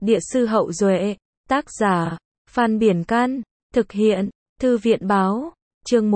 Địa sư Hậu Duệ, tác giả, Phan Biển Căn, thực hiện, Thư viện Báo, chương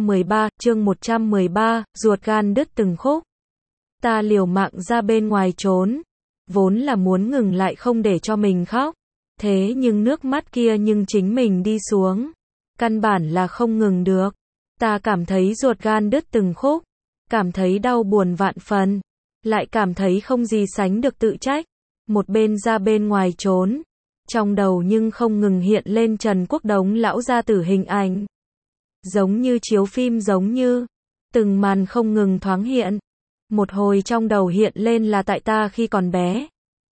113, ruột gan đứt từng khúc. Ta liều mạng ra bên ngoài trốn, vốn là muốn ngừng lại không để cho mình khóc, thế nhưng nước mắt kia nhưng chính mình đi xuống, căn bản là không ngừng được. Ta cảm thấy ruột gan đứt từng khúc, cảm thấy đau buồn vạn phần, lại cảm thấy không gì sánh được tự trách. Một bên ra bên ngoài trốn, trong đầu nhưng không ngừng hiện lên Trần Quốc Đống lão gia tử hình ảnh. Giống như chiếu phim, giống như từng màn không ngừng thoáng hiện. Một hồi trong đầu hiện lên là tại ta khi còn bé.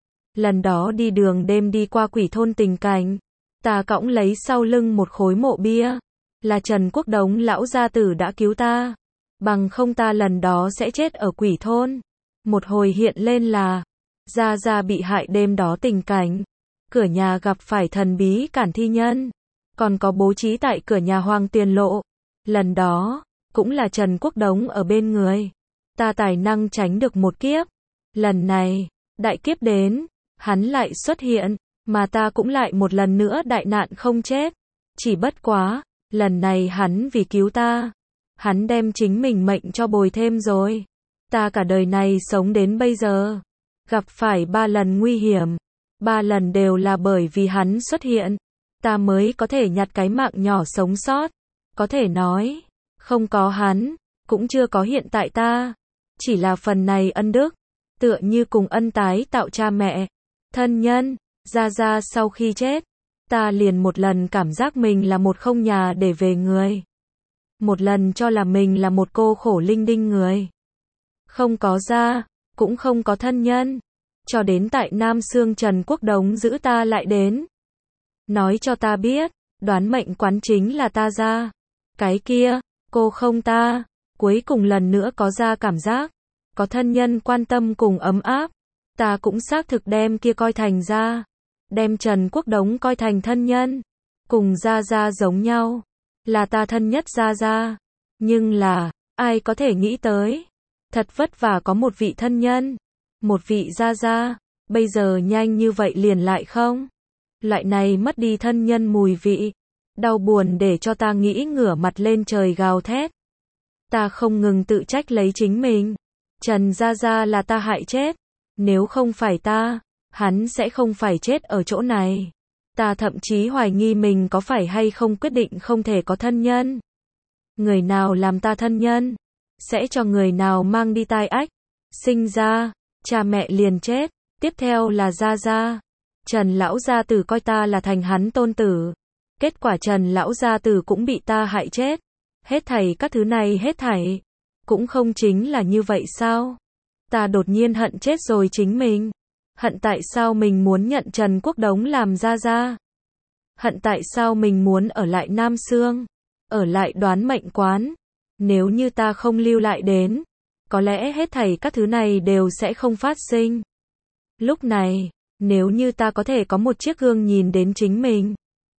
Lần đó đi đường đêm đi qua Quỷ thôn tình cảnh, ta cõng lấy sau lưng một khối mộ bia, là Trần Quốc Đống lão gia tử đã cứu ta, bằng không ta lần đó sẽ chết ở Quỷ thôn. Một hồi hiện lên là Gia Gia bị hại đêm đó tình cảnh, cửa nhà gặp phải thần bí cản thi nhân, còn có bố trí tại cửa nhà Hoàng Tiền Lộ. Lần đó, cũng là Trần Quốc Đống ở bên người, ta tài năng tránh được một kiếp. Lần này, đại kiếp đến, hắn lại xuất hiện, mà ta cũng lại một lần nữa đại nạn không chết. Chỉ bất quá, lần này hắn vì cứu ta, hắn đem chính mình mệnh cho bồi thêm rồi. Ta cả đời này sống đến bây giờ, gặp phải 3 lần nguy hiểm, 3 lần đều là bởi vì hắn xuất hiện, ta mới có thể nhặt cái mạng nhỏ sống sót. Có thể nói, không có hắn, cũng chưa có hiện tại ta. Chỉ là phần này ân đức, tựa như cùng ân tái tạo cha mẹ, thân nhân. Gia Gia sau khi chết, ta liền một lần cảm giác mình là một không nhà để về người. Một lần cho là mình là một cô khổ linh đinh người. Không có gia, cũng không có thân nhân. Cho đến tại Nam Xương Trần Quốc Đống giữ ta lại đến, nói cho ta biết, đoán mệnh quán chính là ta gia. Cái kia, cô không ta, cuối cùng lần nữa có gia cảm giác, có thân nhân quan tâm cùng ấm áp. Ta cũng xác thực đem kia coi thành gia, đem Trần Quốc Đống coi thành thân nhân, cùng Gia Gia giống nhau, là ta thân nhất Gia Gia. Nhưng là, ai có thể nghĩ tới, thật vất vả có một vị thân nhân, một vị Gia Gia, bây giờ nhanh như vậy liền lại không. Loại này mất đi thân nhân mùi vị, đau buồn để cho ta nghĩ ngửa mặt lên trời gào thét. Ta không ngừng tự trách lấy chính mình. Trần Gia Gia là ta hại chết. Nếu không phải ta, hắn sẽ không phải chết ở chỗ này. Ta thậm chí hoài nghi mình có phải hay không quyết định không thể có thân nhân. Người nào làm ta thân nhân, sẽ cho người nào mang đi tai ách. Sinh ra, cha mẹ liền chết, tiếp theo là Gia Gia. Trần lão gia tử coi ta là thành hắn tôn tử. Kết quả Trần lão gia tử cũng bị ta hại chết. Hết thảy các thứ này hết thảy, cũng không chính là như vậy sao? Ta đột nhiên hận chết rồi chính mình. Hận tại sao mình muốn nhận Trần Quốc Đống làm Gia Gia. Hận tại sao mình muốn ở lại Nam Xương, ở lại đoán mệnh quán. Nếu như ta không lưu lại đến, có lẽ hết thảy các thứ này đều sẽ không phát sinh. Lúc này, nếu như ta có thể có một chiếc gương nhìn đến chính mình,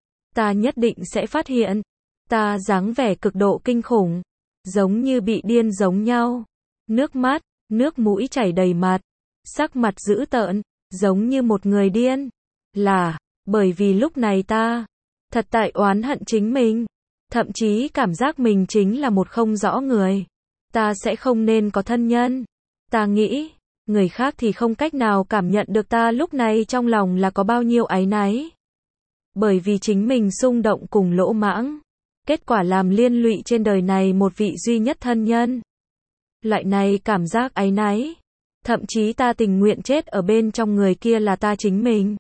ta nhất định sẽ phát hiện, ta dáng vẻ cực độ kinh khủng, giống như bị điên giống nhau. Nước mắt, nước mũi chảy đầy mặt, sắc mặt dữ tợn, giống như một người điên. Là, bởi vì lúc này ta, thật tại oán hận chính mình, thậm chí cảm giác mình chính là một không rõ người. Ta sẽ không nên có thân nhân. Ta nghĩ, người khác thì không cách nào cảm nhận được ta lúc này trong lòng là có bao nhiêu áy náy. Bởi vì chính mình xung động cùng lỗ mãng, kết quả làm liên lụy trên đời này một vị duy nhất thân nhân. Loại này cảm giác áy náy, thậm chí ta tình nguyện chết ở bên trong người kia là ta chính mình.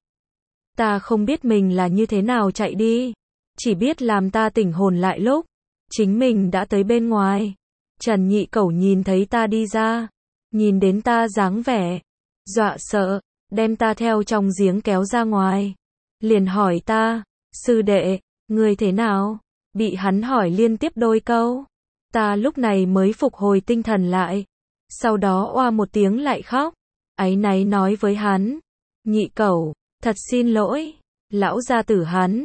Ta không biết mình là như thế nào chạy đi, chỉ biết làm ta tỉnh hồn lại lúc chính mình đã tới bên ngoài. Trần Nhị Cẩu nhìn thấy ta đi ra, nhìn đến ta dáng vẻ dọa sợ, đem ta theo trong giếng kéo ra ngoài, liền hỏi ta, sư đệ, ngươi thế nào? Bị hắn hỏi liên tiếp đôi câu, ta lúc này mới phục hồi tinh thần lại, sau đó oa một tiếng lại khóc, áy náy nói với hắn, Nhị Cẩu, thật xin lỗi, lão gia tử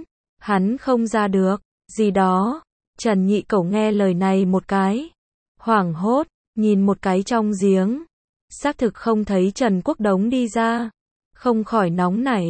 hắn không ra được, gì đó. Trần Nhị Cẩu nghe lời này một cái, hoảng hốt, nhìn một cái trong giếng, xác thực không thấy Trần Quốc Đống đi ra, không khỏi nóng nảy,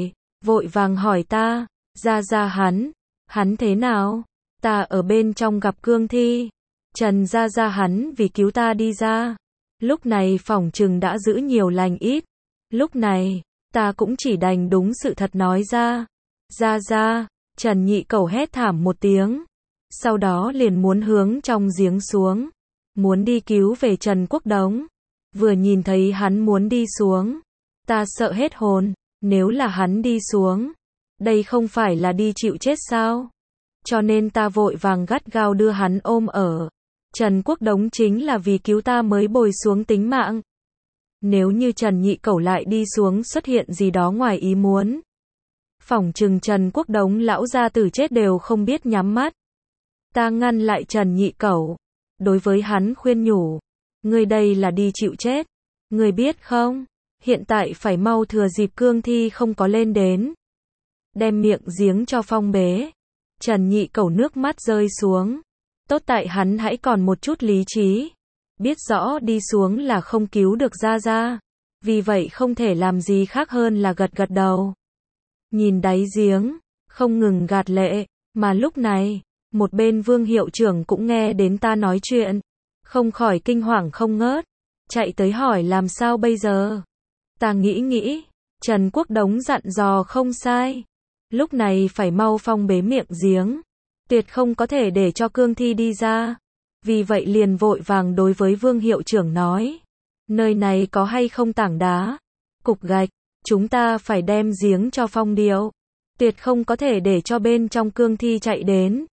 vội vàng hỏi ta, Gia hắn thế nào? Ta ở bên trong gặp cương thi. Trần Gia hắn vì cứu ta đi ra. Lúc này phỏng chừng đã giữ nhiều lành ít. Lúc này, ta cũng chỉ đành đúng sự thật nói ra. Gia, Trần Nhị Cẩu hét thảm một tiếng. Sau đó liền muốn hướng trong giếng xuống. Muốn đi cứu về Trần Quốc Đống. Vừa nhìn thấy hắn muốn đi xuống. Ta sợ hết hồn. Nếu là hắn đi xuống. Đây không phải là đi chịu chết sao? Cho nên ta vội vàng gắt gao đưa hắn ôm ở. Trần Quốc Đống chính là vì cứu ta mới bồi xuống tính mạng. Nếu như Trần Nhị Cẩu lại đi xuống xuất hiện gì đó ngoài ý muốn. Phỏng chừng Trần Quốc Đống lão gia tử chết đều không biết nhắm mắt. Ta ngăn lại Trần Nhị Cẩu. Đối với hắn khuyên nhủ. Ngươi đây là đi chịu chết. Ngươi biết không? Hiện tại phải mau thừa dịp cương thi không có lên đến. Đem miệng giếng cho phong bế. Trần Nhị Cẩu nước mắt rơi xuống. Tốt tại hắn hãy còn một chút lý trí. Biết rõ đi xuống là không cứu được Gia. Vì vậy không thể làm gì khác hơn là gật gật đầu. Nhìn đáy giếng, không ngừng gạt lệ. Mà lúc này, một bên Vương hiệu trưởng cũng nghe đến ta nói chuyện. Không khỏi kinh hoàng không ngớt. Chạy tới hỏi làm sao bây giờ. Ta nghĩ, Trần Quốc Đống dặn dò không sai. Lúc này phải mau phong bế miệng giếng. Tuyệt không có thể để cho cương thi đi ra. Vì vậy liền vội vàng đối với Vương hiệu trưởng nói. Nơi này có hay không tảng đá, cục gạch, chúng ta phải đem giếng cho phong điệu. Tuyệt không có thể để cho bên trong cương thi chạy đến.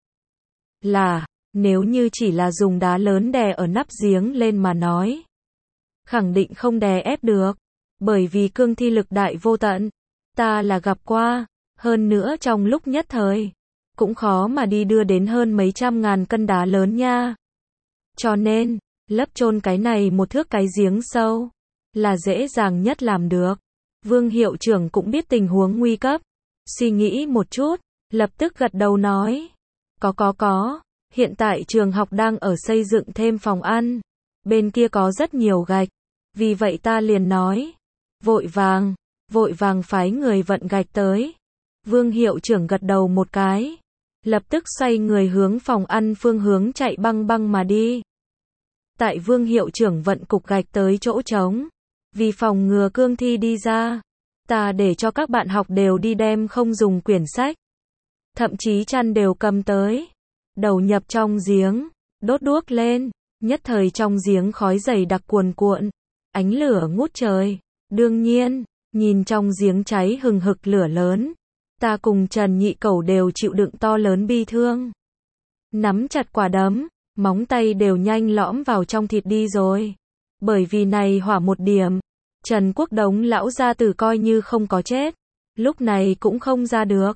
Nếu như chỉ là dùng đá lớn đè ở nắp giếng lên mà nói. Khẳng định không đè ép được. Bởi vì cương thi lực đại vô tận. Ta là gặp qua. Hơn nữa trong lúc nhất thời. Cũng khó mà đi đưa đến hơn mấy trăm ngàn cân đá lớn nha. Cho nên, lấp chôn cái này một thước cái giếng sâu. Là dễ dàng nhất làm được. Vương hiệu trưởng cũng biết tình huống nguy cấp. Suy nghĩ một chút. Lập tức gật đầu nói. Có. Hiện tại trường học đang ở xây dựng thêm phòng ăn. Bên kia có rất nhiều gạch. Vì vậy ta liền nói. Vội vàng phái người vận gạch tới. Vương hiệu trưởng gật đầu một cái. Lập tức xoay người hướng phòng ăn phương hướng chạy băng mà đi. Tại Vương hiệu trưởng vận cục gạch tới chỗ trống. Vì phòng ngừa cương thi đi ra. Ta để cho các bạn học đều đi đem không dùng quyển sách. Thậm chí chăn đều cầm tới. Đầu nhập trong giếng. Đốt đuốc lên. Nhất thời trong giếng khói dày đặc cuồn cuộn. Ánh lửa ngút trời. Đương nhiên, nhìn trong giếng cháy hừng hực lửa lớn. Ta cùng Trần Nhị Cẩu đều chịu đựng to lớn bi thương. Nắm chặt quả đấm, móng tay đều nhanh lõm vào trong thịt đi rồi. Bởi vì này hỏa một điểm, Trần Quốc Đống lão gia tử coi như không có chết. Lúc này cũng không ra được.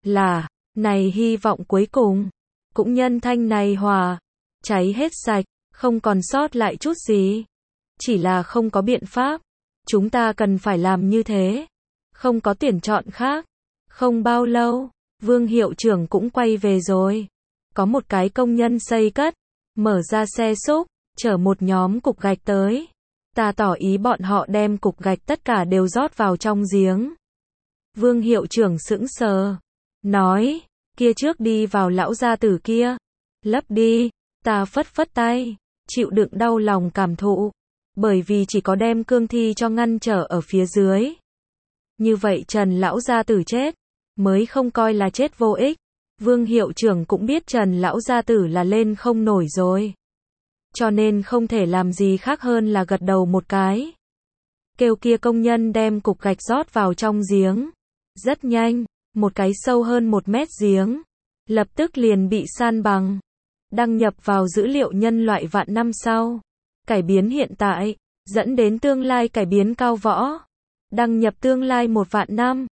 Này hy vọng cuối cùng. Cũng nhân thanh này hỏa. Cháy hết sạch, không còn sót lại chút gì. Chỉ là không có biện pháp. Chúng ta cần phải làm như thế. Không có tuyển chọn khác. Không bao lâu, Vương hiệu trưởng cũng quay về rồi. Có một cái công nhân xây cất, mở ra xe xúc, chở một nhóm cục gạch tới. Ta tỏ ý bọn họ đem cục gạch tất cả đều rót vào trong giếng. Vương hiệu trưởng sững sờ, nói, kia trước đi vào lão gia tử kia. Lấp đi, ta phất tay, chịu đựng đau lòng cảm thụ. Bởi vì chỉ có đem cương thi cho ngăn trở ở phía dưới. Như vậy Trần lão gia tử chết, mới không coi là chết vô ích. Vương hiệu trưởng cũng biết Trần lão gia tử là lên không nổi rồi. Cho nên không thể làm gì khác hơn là gật đầu một cái. Kêu kia công nhân đem cục gạch rót vào trong giếng. Rất nhanh, một cái sâu hơn 1 mét giếng. Lập tức liền bị san bằng. Đăng nhập vào dữ liệu nhân loại vạn năm sau. Cải biến hiện tại, dẫn đến tương lai cải biến cao võ. Đăng nhập tương lai 1 vạn năm.